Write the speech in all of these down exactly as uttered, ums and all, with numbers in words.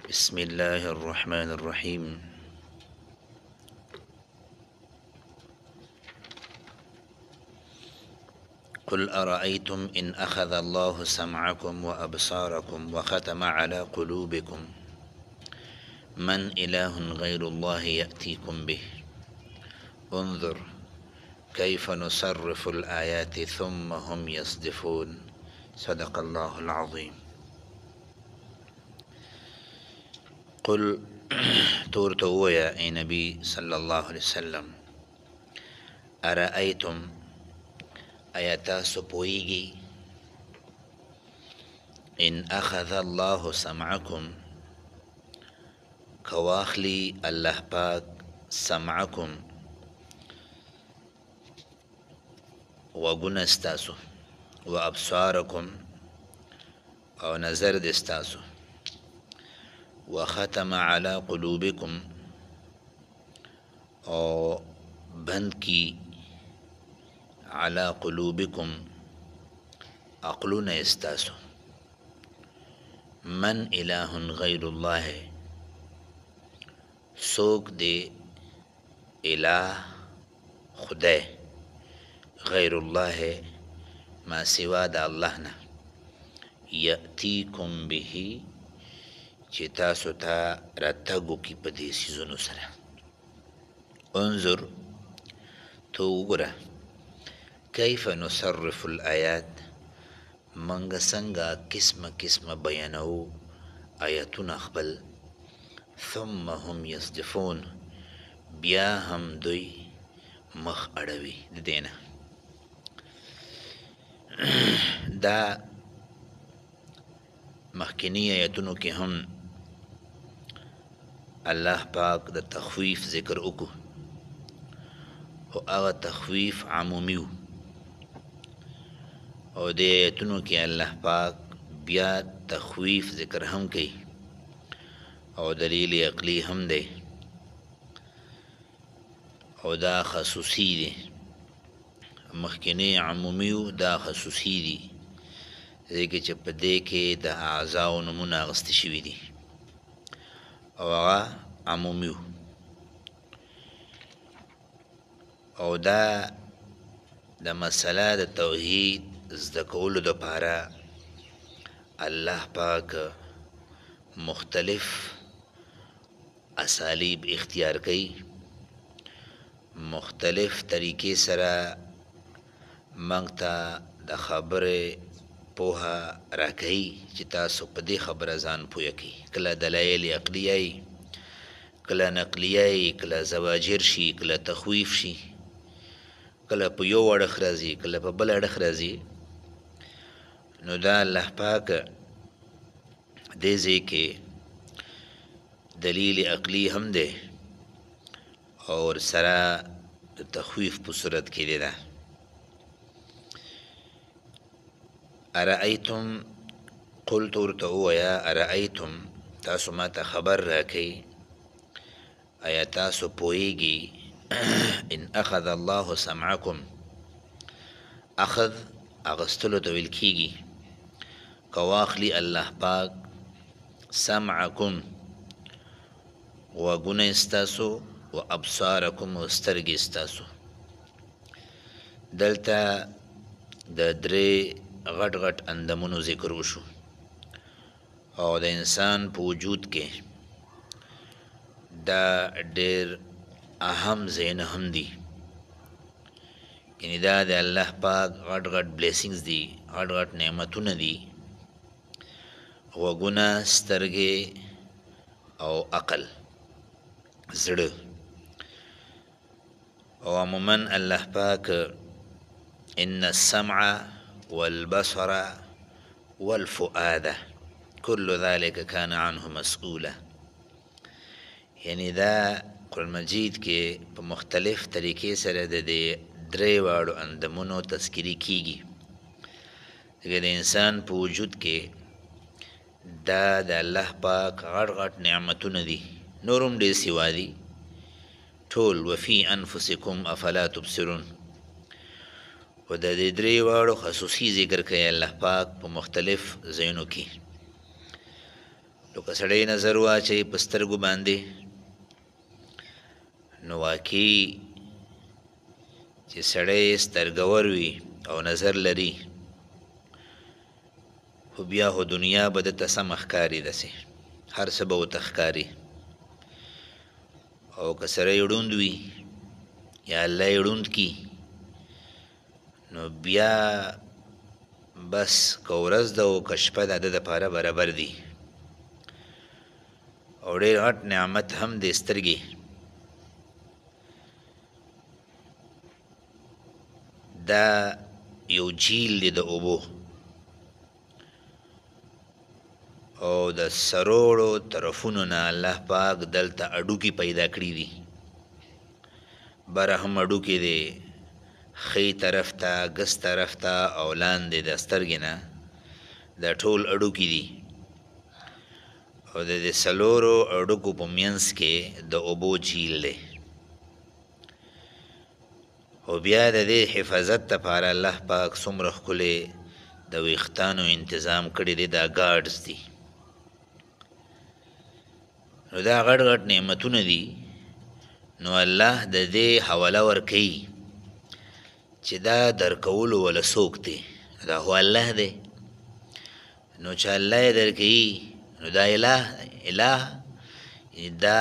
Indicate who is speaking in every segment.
Speaker 1: بسم الله الرحمن الرحيم. قل أرأيتم إن أخذ الله سمعكم وأبصاركم وختم على قلوبكم من إله غير الله يأتيكم به انظر كيف نصرف الآيات ثم هم يصدفون. صدق الله العظيم. قل تورتو يا اي نبي صلى الله عليه وسلم أرأيتم آياتا سپوئیگی ان اخذ الله سمعكم کواخلی اللہ پاک سمعکم وگن استاسو و ابصارکم او نظر دستاسو و ختم على قلوبکم او بند کی على قلوبکم عقلون استاسو من الہ غیر اللہ سوک دے الہ خدای غیر اللہ ما سوا دا اللہ نا یأتیکم بہی چی تاسو تا رتگو کی پدی سیزنو سرا. انظر تو اگرہ کیف نصرف الآیات منگ سنگا قسم قسم بیانو آیتون اخبل ثم هم یصدفون بیا ہم دوی مخ اڑوی دینا. دا مخکنی آیتونو کی ہم اللہ پاک دا تخویف ذکر اکو او اغا تخویف عمومیو او دے آیتونو کی اللہ پاک بیا تخویف ذکر ہم کی او دلیل عقلی ہم دے او دا خصوصی دے. مخکنی عمومیو دا خصوصی دی دیکھ چپ دے کے دا اعضاء نمون آغست شوی دی او آغا عمومیو او دا دا مسئلہ دا توحید زدکولو دا پارا اللہ پاک مختلف اسالیب اختیار کئی مختلف طریقے سرا منگتا دا خبر پوہا راکئی چتا سپدی خبر زان پویا کی کلا دلائل عقلیائی کلا نقلیائی کلا زواجر شی کلا تخویف شی کلا پا یو اڑخ رازی کلا پا بل اڑخ رازی. نو دا اللہ پاک دیزے کے دلیل عقلی ہم دے اور سرا تخویف پر صورت کی دے دا. ارائیتم قلت ارتعو یا ارائیتم تاسو ما تا خبر راکی آیا تاسو پوئیگی ان اخذ اللہ سمعکم اخذ اغسطلو طویل کیگی کواخلی اللہ پاک سمعکم و گن استاسو و ابصارکم و استرگ استاسو. دلتا دا درے غٹ غٹ اندمونو ذکر وشو او دا انسان پا وجود کے دا دیر اہم زین ہم دی یعنی دا دا اللہ پاک غٹ غٹ بلیسنگز دی غٹ غٹ نعمتون دی وگنا سترگے او عقل زڑ او عموماً اللہ پاک ان السمع والبصر والفؤاد كل ذلك كان عنه مسؤولا. یعنی دا قرآن مجید کے مختلف طریقے سے دے درے واڑو اندمونو تذکری کیگی اگر انسان پا وجود کے دا دا اللہ پاک غٹ غٹ نعمتون دی نورم دے سوا دی ٹول وفی انفسکم افلا تبصرون و دا دے درے واڑو خصوصی ذکر کئی اللہ پاک پا مختلف زینو کی نو که سړی نظر واچوي په سترګو باندې نو واقعي چې سړی سترګور وي او نظر لري خو بیا خو دنیا به دته سمه ښکاري داسې هر څه به ورته ښکاري او که سړی ړوند وي یا الله یې ړوند کي نو بیا بس که ورځ ده او که شپه ده د دپاره برابر دي او ډېر غټ نعمت هم دی سترګې دا یو جیل دی د اوبو او د سروړو طرفونو نه الله پاک دلته اډوکي پیدا کړي دي بره هم اډوکي دی ښی طرف ته ګس طرف ته او لاندې د سترګې نه دا ټول اډوکي دي او د دې څلورو اډوکو په منځ کې د اوبو جیل دی او بیا د دې حفاظت دپاره الله پاک څومره ښکلی د ویښتانو انتظام کړی دی دا ګاډز دي نو دا غټ غټ نعمتونه دي نو الله د دې حواله ورکوي چې دا درکولو وله څوک دی دا خو الله دی نو چې الله یې درکوي نو دا اله اله دا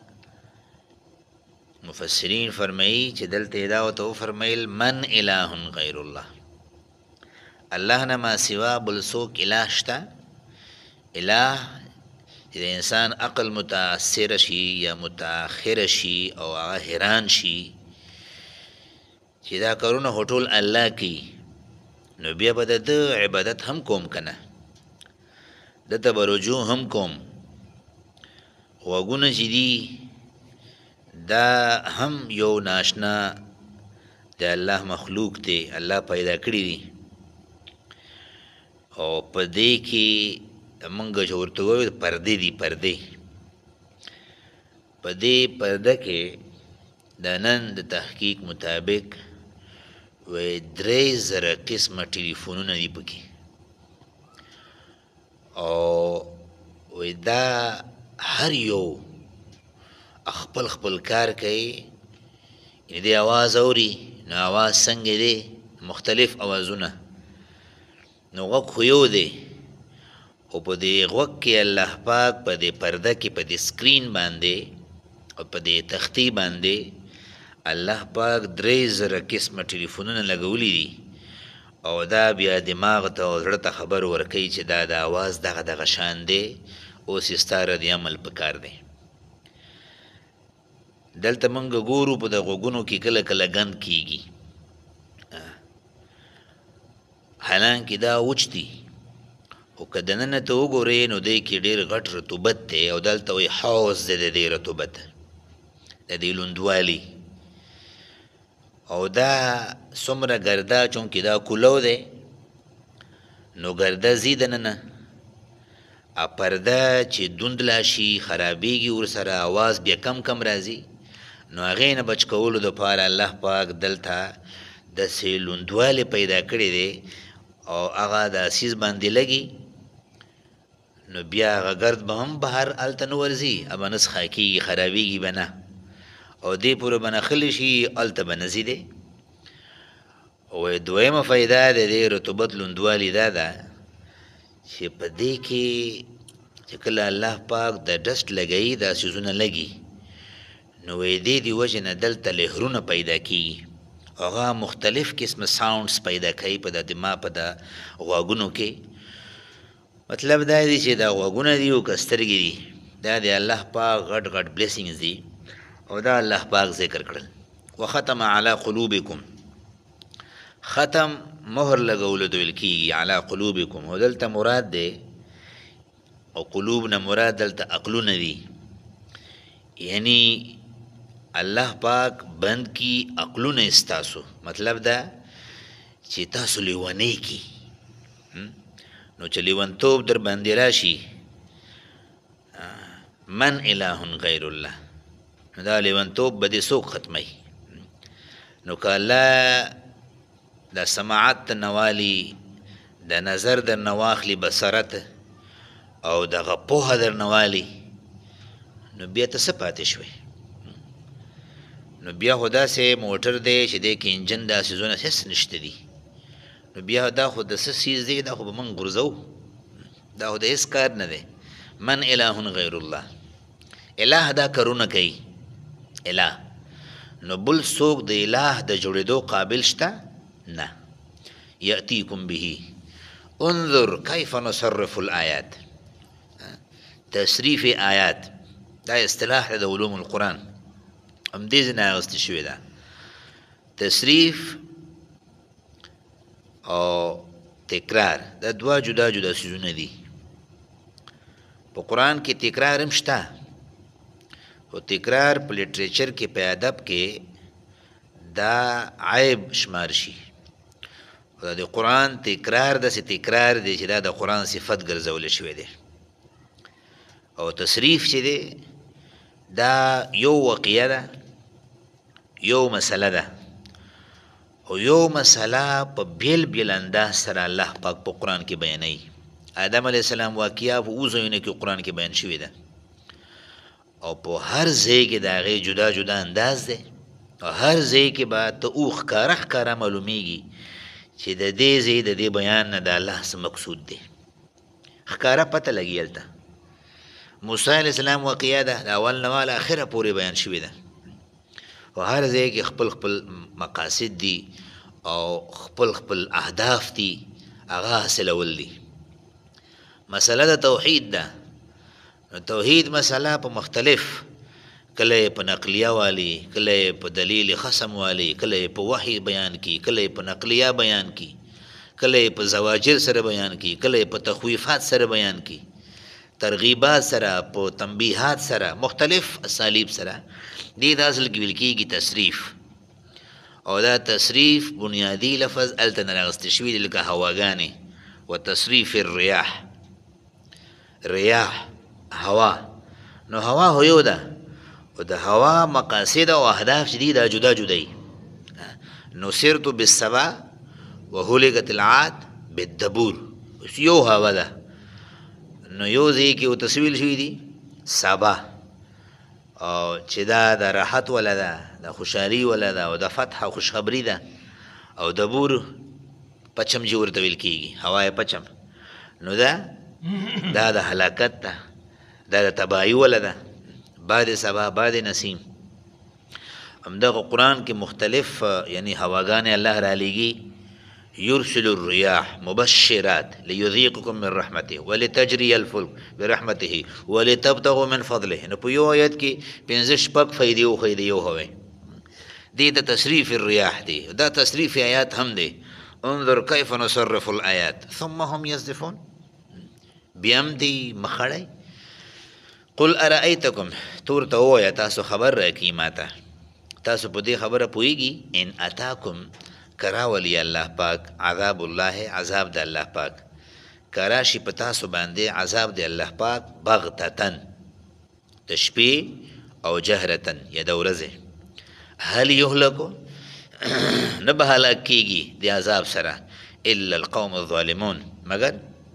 Speaker 1: مفسرین فرمایي چې دلته یې دا ورته وفرمیل من اله غیر الله الله نه ما سوا بل څوک اله شته اله چې د انسان عقل متاثره شي یا متاخره شي او هغه حیران شي چې دا کارونه خو ټول الله کوي نو بیا به د ده عبادت هم کوم که نه دته به رجوع هم کوم غوږونه چې دي دا هم یو ناشنا د الله مخلوق دی الله پیدا کړي دي او په دې کې مونږ چې ورته وایو پردې دي پردې په دې پرده کې د نن د تحقیق مطابق وی درې زره قسمه ټلیفونونه دي پکې او وی دا هر یو خپل خپل کار کوي یعنې دی اواز اوري نو اواز څنګه دی مختلف اوازونه نو غوږ خو یو دی او په دې غوږ کې الله پاک په دې پرده کې په دې سکرین باندې او په دې تختې باندې الله پاک درې زره قسمه ټلیفونونه لګولی دي او دا بیا دماغ ته او زړه ته خبر ورکوي چې دا د اواز دغه دغه شان دی اوس یې ستا ردي عمل پکار دی دلته مونږ ګورو په د غوږونو کې کله کله ګند کیږي حالانکې دا وچ دي خو که دننه ته وګورې نو دی کې ډېر غټ رطوبت دی او دلته وایي حوض دی د دې رطوبت د دې لوندوالي او دا څومره ګرده چونکې دا کولو دی نو ګرده ځي دننه پرده چې دوندله شي خرابېږي ورسره اواز بیا کم کم راځي نو هغې نه بچ کولو دپاره الله پاک دلته داسې لوندوالی پیدا کړی دی او هغه د اسیز باندې لګي نو بیا هغه ګرد به هم بهر هلته نه ورځي به نه څښا کېږي خرابېږي به نه او دې پورې به نښلی شي هلته به نه ځي دی او دویمه فایده د دې رطوبت لوندوالي دا ده چې په دې کې چې کله الله پاک د ډسټ لګوي دا څیزونه لګي نو وایي دې دې وجې نه دلته لهرونه پیدا کېږي هغه مختلف قسمه ساونډس پیدا کوي په د دماغ په د غوږونو کې مطلب دا دی چې دا غوږونه دي او که سترګې دي دا د الله پاک غټ غټ بلیسینګز دي او دا الله پاک ذکر کړل وختم علی قلوبکم ختم مهر لګولو ته ویل کېږي علی قلوبکم او دلته مراد دی او قلوب نه مراد دلته عقلونه دي یعنی الله پاک بند کی عقلونه استاسو مطلب دا چې تاسو لیونی کی نو چې لیونتوب در باندې راشي من اله غیر الله نو دا لیونتوب به دې څوک ختمی نو که الله د سماعت نوالی د نظر در نواخلی بصرت او دغه پوهه درنه والي، نو بیا ته څه پاتې شوې؟ نو بیا خو داسې موټر دی چې دی کې انجن دا څیزونه هېڅ نشته دي، نو بیا دا خو د څه څیز دی، دا خو به موږ غورځوو، دا خو د هېڅ کار نه دی. من اله غیر الله، اله دا کارونه کوي، اله. نو بل څوک د اله د جوړېدو قابل شته؟ نه. یأتیکم به انظر کیف نصرف الآیات. تصریف آیات دا اصطلاح د علوم القرآن، همدې ځای نه اخیستې شوې ده. تصریف او تکرار دا دوه جدا جدا څیزونه دي. په قرآن کې تکرار هم شته، خو تکرار په لټریچر کې په ادب کې دا عیب شمار شي. دا د قرآن تکرار داسې تکرار دی چې دا د قرآن صفت ګرځولی شوی دی. او تصریف چې دی دا یو واقعه ده، یو مسله ده، او یو مسله په بیل بیل انداز سره الله پاک په قرآن کې بیانوي. آدم علیه السلام واقعه په اووه ځایونو کې قرآن کې بیان شوې ده، او په هر ځای کې د هغې جدا جدا انداز دی، او هر ځای کې به ته او ښکاره ښکاره معلومیږي چې د دې ځای د دې بیان نه د الله څه مقصود دی، ښکاره پته لګي. هلته موسی علیه السلام واقعه ده، د اول نه واله اخره پورې بیان شوې ده، او هر ځای کې خپل خپل مقاصد دي او خپل خپل اهداف دي، هغه حاصلول دي. مسله د توحید ده، توحید مسله په مختلف، کله په نقلیه والی، کله په دلیل خصم والی، کله په وحی بیان کی، کله په نقلیه بیان کی، کله په زواجر سره بیان کی، کله په تخویفات سره بیان کی، ترغیبات سره، په تنبیحات سره، مختلف اسالیب سره. دې د اصل کې ویل کېږي تصریف. او دا تصریف بنیادي لفظ هلته نه راغستې شوي دي، لکه هواګانې و تصریف الریاح. ریاح هوا، نو هوا هو یو ده، او د هوا مقاصد او اهداف چې دي دا جدا جدا دي. نصرت بالسبا وهلكت العاد بالدبور، یو هوا ده. نو یو ځای کې تصویل شوي دي سبا، او چې دا د راحت ولا ده، د خوشحالي ولا ده، او د فتح او خوشخبري ده. او دبور پچم چې ورته ویل کېږي، هوای پچم. نو دا دا د هلاکت ده، دا د تباهي ولا ده، باد صبا باد نسیم. همدغه قرآن کې مختلف یعنی هواګانې الله را لیږي. یرسل الریاح مبشرات لیذیقکم من رحمته ولتجری الفلک برحمته ولتبتغوا من فضله. نو په یو آیت کې پنځه شپږ فایدې وښیي د یو هوی. دې ته تصریف الریاح دی، دا تصریف آیات هم دی. انظر کیف نصرف الآیات ثم هم یصدفون. بیا هم دی مخړی. قل ارأیتکم، تور ته ووایه تاسو خبر راکړئ ماته، تاسو په دې خبره پوهیږئ. ان اتاکم کراولی الله پاک، عذاب الله، عذاب د الله پاک، کراشي په تاسو باندې عذاب د الله پاک، بغتتن د شپې او جهرتن یا د ورځې. هل یهلکو نه به هلاک کېږي د عذاب سره الا القوم الظالمون، مگر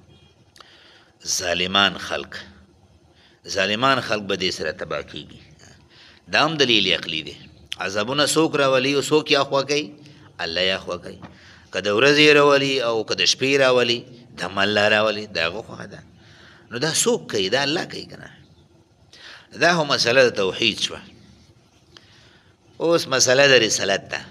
Speaker 1: ظالمان خلق. ظالمان خلق به دې سره تباه کېږي. دا هم دلیل عقلي دی. عذابونه څوک راولي او څوک یې اخوا کوي؟ الله یې اخوا کوي. که د ورځې راولي او که د شپې راولي، د الله راولي، د هغه خوښه ده. نو دا څوک کوي؟ دا الله کوي که نه. دا خو مسله د توحید شوه. اوس مسله د رسالت ده،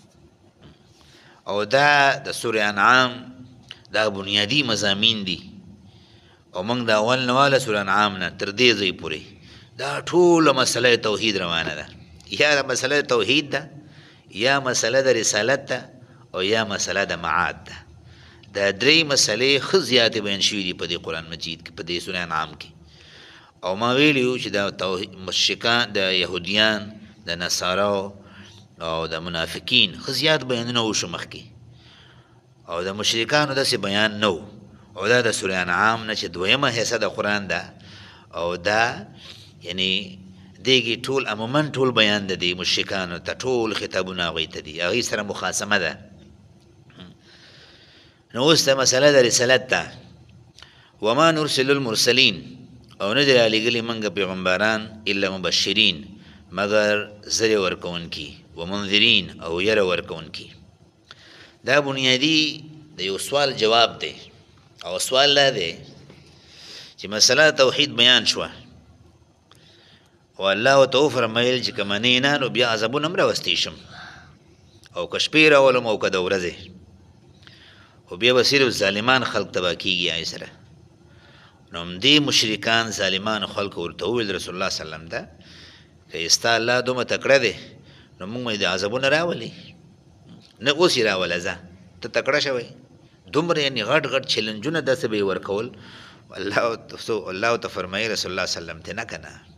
Speaker 1: او دا د سورې انعام دا بنیادي مضامین دي. او موږ د اول نه واله سورې انعام نه تر دې ځای پورې دا ټوله مسله توحید روانه ده. یا مسله توحید ده، یا مسله د رسالت ده، او یا مسله د معاد ده. دا درې مسلې ښه زیاتې بیان شوي دي په دې قرآن مجید کې، په دې سورې انعام کې. او ما ویلي وو چې دا مشرکان، د یهودیان، د نصارو او د منافقین ښه زیات بیانونه وشو مخکې، او د مشرکانو داسې بیان نه و. او دا د سورې انعام نه چې دویمه حصه د قرآن ده، او دا یعنی دیږي ټول عموما ټول بیان د دې مشرکانو ته، ټول خطابونه هغوی ته دي، هغوی سره مخاصمه ده. نو اوس د مسله د رسالت ده. وما نرسل المرسلین او نه دی رالیږلي موږ پیغمبران الا مبشرین مگر زر ورکون کی و منذرین او یر ورکون کی. دا بنیادی د یو سوال جواب دی او سوال لا دی چې مسله توحید بیان شوه او الله ورته وفرمیل چې که منې نه نو بیا عذابونه هم راوستی شم او که شپې راولم او که د ورځې خو بیا به صرف ظالمان خلق تباه کېږي هغې سره. نو همدې مشرکان ظالمان خلق ورته وویل رسول الله صلی الله علیه وسلم ته که ستا الله دومره تکړه دی نو موږ د عذابونه راولي نه اوس یې راوله ځه ته تکړه شوی دومره یعنې غټ غټ چیلنجونه داسې به یې ورکول. الله الله ورته فرمایي رسول الله صلی الله علیه وسلم ته نه که نه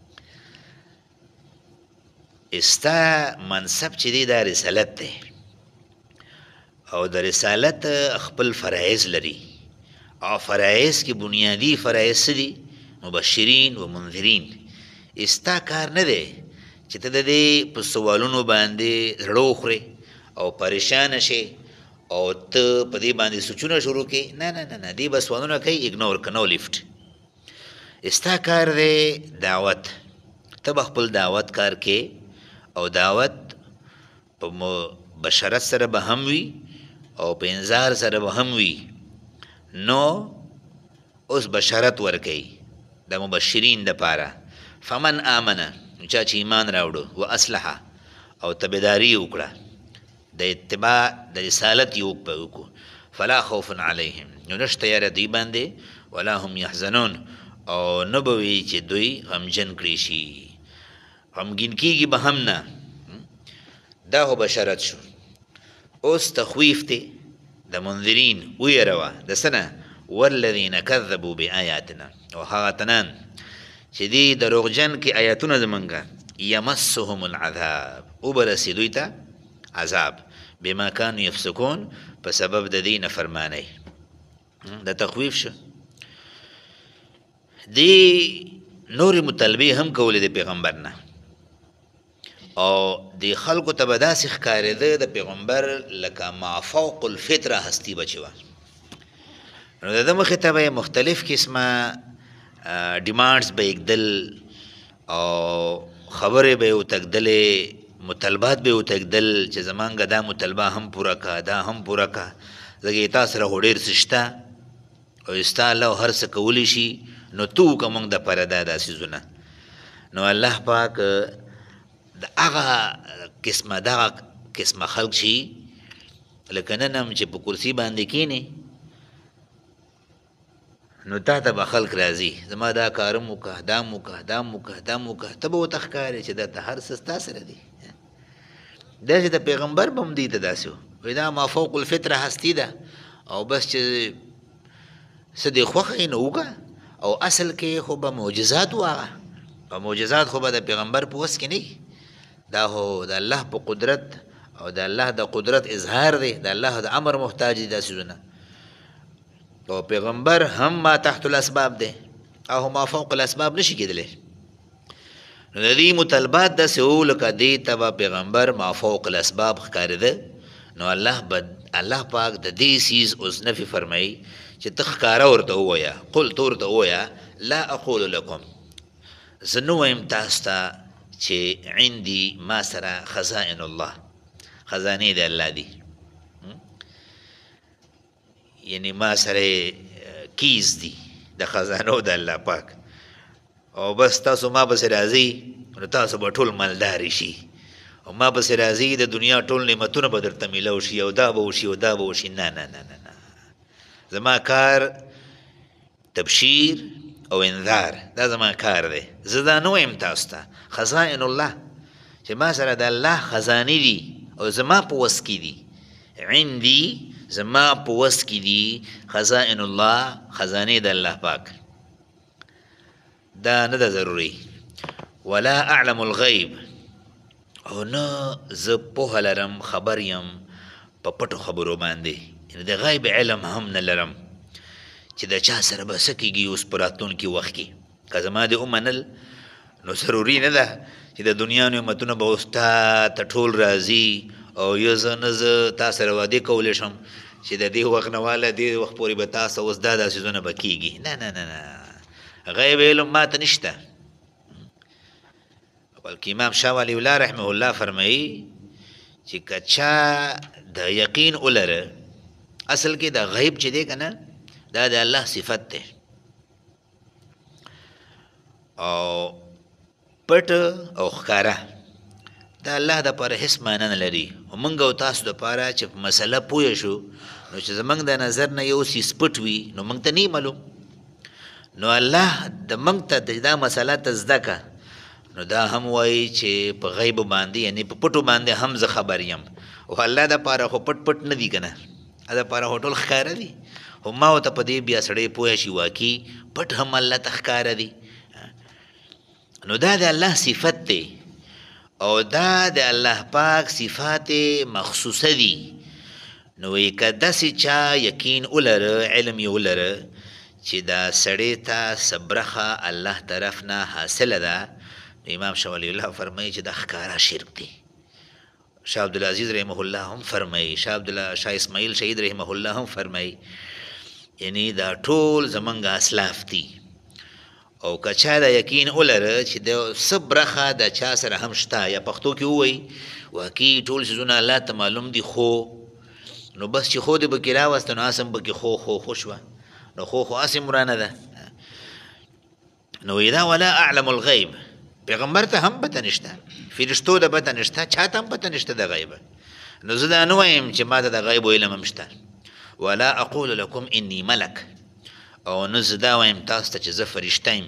Speaker 1: ستا منصب چې دی دا رسالت دی او د رسالت خپل فرایض لري او فرایض کې بنیادی فرایض څه دي؟ مبشرین و منذرین. ستا کار نه دی چې ته د دې په سوالونو باندې زړه وخورې او پریشانه شې او ته په دې باندې سوچونه شروع کړې. نه نه نه نه دې به سوالونه کوي اګنور که نو لیفټ. ستا کار دی دعوت. ته به خپل دعوت کار کې او دعوت په بشرت سره به هم وي او په انذار سره به هم وي. نو اوس بشرت ورکوي د مبشرین دپاره. فمن آمنه چا چې ایمان راوړو و اصلحه او تبعداري وکړه د اتباع د رسالت یې وکړو فلا خوف علیهم نو نشته یاره دوی باندې ولا هم یحزنون او نه به وي چې دوی غمجن کړي شي غمګین کېږي به هم نه. دا خو بشرت شو. اوس تخویف دی د منذرین ویروه د څه نه والذین کذبوا بآیاتنا او هغه تنان چې دی دروغجن کې آیاتونه زمونږه یمسهم العذاب او به رسي دوی ته عذاب بما کانوا یفسقون په سبب د دې نافرمانۍ. د تخویف شو. دی نورې مطالبې هم کولې د پیغمبر نه او دی خلکو ته به داسې ښکارېده د پیغمبر لکه ما فوق الفطره هستي به چې وه. نو د ده مخې ته به یې مختلف قسمه ډیمانډز به یې ږدل او خبرې به یې وتږدلې مطالبات به یې وتږدل چې زمانږه دا مطالبه هم پوره که دا هم پوره که ځکه تا سره خو ډېر څه شته او ستا الله هر څه کولی شي نو ته وکړه موږ دپاره دا دا څیزونه. نو الله پاک د هغه قسمه دغه قسمه خلق شي لکه نن هم چې په کرسي باندې کښېنې نو تا ته به خلق راځي زما دا کارم وکړه دا م وکړه دا م وکړه دا م وکړه ته به ورته ښکارې چې درته هر څه ستا سره دي. داسې د پیغمبر به هم دوی ته داسې و وایي دا ما فوق الفطره هستي ده او بس چې څه دې خوښه یې نو وکړه او اصل کې خو به معجزات و هغه او معجزات خو به د پیغمبر په وس کې نه وي. دا خو د الله په قدرت او د الله د قدرت اظهار دی د الله د امر محتاج دي دا څیزونه او پیغمبر هم ما تحت الاسباب دی او ما فوق الاسباب نشي کېدلی. نو د دې مطالبات داسې و لکه دې ته به پیغمبر ما فوق الاسباب ښکارېده. نو الله به الله پاک د دې څیز اوس نفي فرمایي چې ته ښکاره ورته ووایه قل ته ورته ووایه لا اقول لکم زه نه وایم تاسو ته چې عندي ما سره خزائن الله خزانې د الله دي یعنی ما سره کیز دي د خزانو د الله پاک او بس تاسو ما پسې راځئ نو تاسو به ټول مالدارې شي او ما پسې راځئ د دنیا ټول نعمتونه به درته میلاو شي او دا به وشي او دا به وشي. نه نه نه نه نه زما کار تبشیر او انذار دا زما کار دی. زه دا نه وایم تاسو ته خزائن الله چې ما سره د الله خزانې دي او زما په وس کې دي عندي زما په وس کې دي خزائن الله خزانې د الله پاک. دا نه ده ضروري. ولا اعلم الغیب او نه زه پوهه لرم خبر یم په پټو خبرو باندې یعنې د غیب علم هم نه لرم چې د چا سره به څه کېږي اوس په راتلونکي وخت کې. که زما دې ومنل نو ضروري نه ده چې د دنیا نعمتونه به اوس تا ته ټول راځي او یو زه نه زه تا سره وعدې کولی شم چې د دې وخت نه واله دې وخت پورې به تاسو اوس دا دا څیزونه به کېږي. نه نه نه نه غیب علم ما ته نشته. بلکې امام شاه ولی الله رحمه الله فرمایي چې که چا د یقین ولره اصل کې د غیب چې دی که نه دا د الله صفت دی او پټ او ښکاره دا الله دپاره هېڅ معنی نه لري. خو موږ او تاسو دپاره چې په مسله پوه شو نو چې زموږ د نظر نه یو څیز پټ وي نو موږ ته نه معلوم، نو الله د موږ ته دا مسله ته زده که نو دا هم وایي چې په غیب باندې یعنی په پټو باندې هم زه خبر یم. او الله دپاره خو پټ پټ نه دي که نه، دپاره خو ټول ښکاره دي. خو ما ورته په دې بیا سړی پوه شي واقعي پټ هم الله ته ښکاره دي. نو دا د الله صفت دی او دا د الله پاک صفات مخصوصه دي. نو وی که داسې چا یقین ولره علم یې ولره چې دا سړی ته صبرخه الله طرف نه حاصله ده، امام شاه ولی الله فرمایي چې دا ښکاره شرک دی. شاه عبدالعزیز رحمه الله هم فرمایي، شاه عبدالله شاه اسماعیل شهید رحمه الله هم فرمایي یعنی دا ټول زمونږ اسلاف دي. او که چا دا یقین ولره چې د څه برخه د چا سره هم شته یا پښتو کې ووایي واقعي ټول څیزونه الله ته معلوم دي خو نو بس چې خو دې پکې راوسته نو اسم پکې خو خو خو شوه نو خو خو اسم ورانه ده. نو اذا ولا اعلم الغیب پیغمبر ته هم پته نشته، فرشتو ته پته نشته، چا ته هم پته نشته د غیب. نو زه دا نه وایم چې ما ته د غیب علم هم شته. ولا اقول لكم اني ملک او نه زه دا وایم تاسو ته چې زه فرشته یم.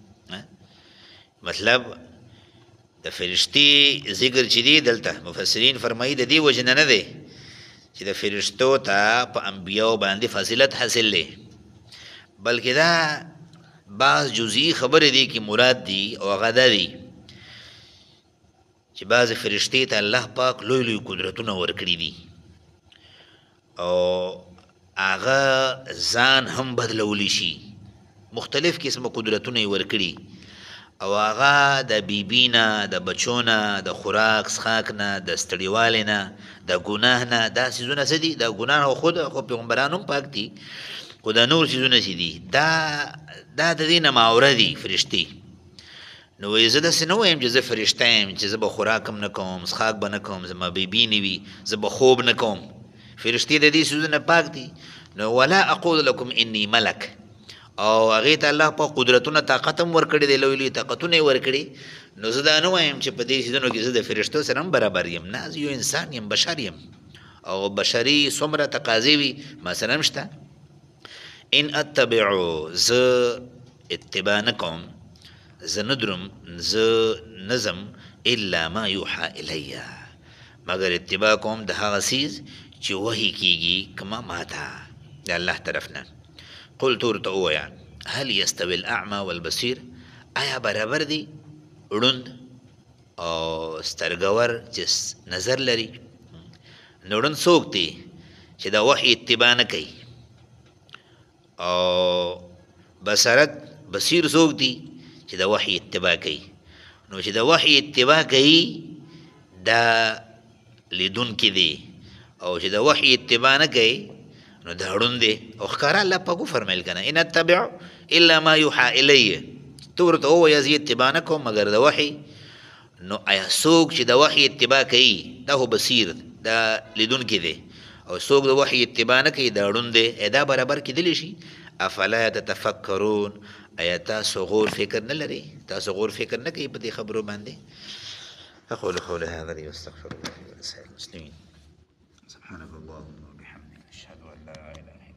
Speaker 1: مطلب د فرشتي ذکر چې دی دلته مفسرین فرمایي د دې وجه نه نه دی چې د فرشتو ته په انبیاو باندې فضیلت حاصل دی، بلکې دا بعض جزئی خبرې دي کې مراد دي او هغه دا دي چې بعضې فرشتې ته الله پاک لوی لوی قدرتونه ورکړي دي او هغه ځان هم بدلولی شي، مختلف قسمه قدرتونه یې ورکړي او هغه د بیبي نه د بچو نه د خوراک څښاک نه د ستړیوالي نه د ګناه نه دا څیزونه څه دي؟ دا ګناه خو خود خو پیغمبران هم پاک دي خو دا نور څیزونه چې دي دا دا د دې نه ماوره دي فرشتې. نو وایي زه داسې نه وایم چې زه فرشته یم چې زه به خوراک هم نه کوم څښاک به نه کوم زما بیبي نه وي زه به خوب نه کوم. فرشتې د دې څیزونه پاک دي. نو ولا اقول لكم اني ملک او هغې ته الله په قدرتونه طاقت هم ورکړي دی، لوی لوی طاقتونه یې ورکړي. نو زه دا نه وایم چې په دې څیزونو کې زه د فرشتو سره هم برابر یم، نه زه یو انسان یم بشر یم او بشري څومره تقاضې وي ما سره هم شته. ان اتبعو زه اتباع نه کوم زه نه دروم زه نظم الا ما یوحى الیه مگر اتباع کوم د هغه څیز چې وحی کېږي کما ما ته د الله طرف نه. قلت ورته ووایه هل یستوي الاعمى والبصیر آیا برابر دي ړوند او سترګور چې نظر لري؟ نو ړوند څوک دی چې د وحی اتباع نه کوي او بصرت بصیر څوک دی چې د وحی اتباع کوي. نو چې د وحی اتباع کوي دا لیدونکی دی او چې د وحی اتباع نه کوي نو دا ړوند دی. او ښکاره الله پاک وفرمیل که نه ان اتبع الا ما یوحى الیه ته ورته ووایه زه اتباع نه کوم مګر د وحی. نو آیا څوک چې د وحی اتباع کوي دا خو بصیر دا لیدونکی دی او څوک د وحی اتباع نه کوي دا ړوند دی، دا برابر کېدلی شي؟ افلا تتفکرون آیا تاسو غور فکر نه لرئ؟ تاسو غور فکر نه کوئ په دې خبرو باندې؟ اقول قولي هذا لي واستغفر الله لي ولسائر المسلمين. سبحانك اللهم وبحمدك اشهد ان لا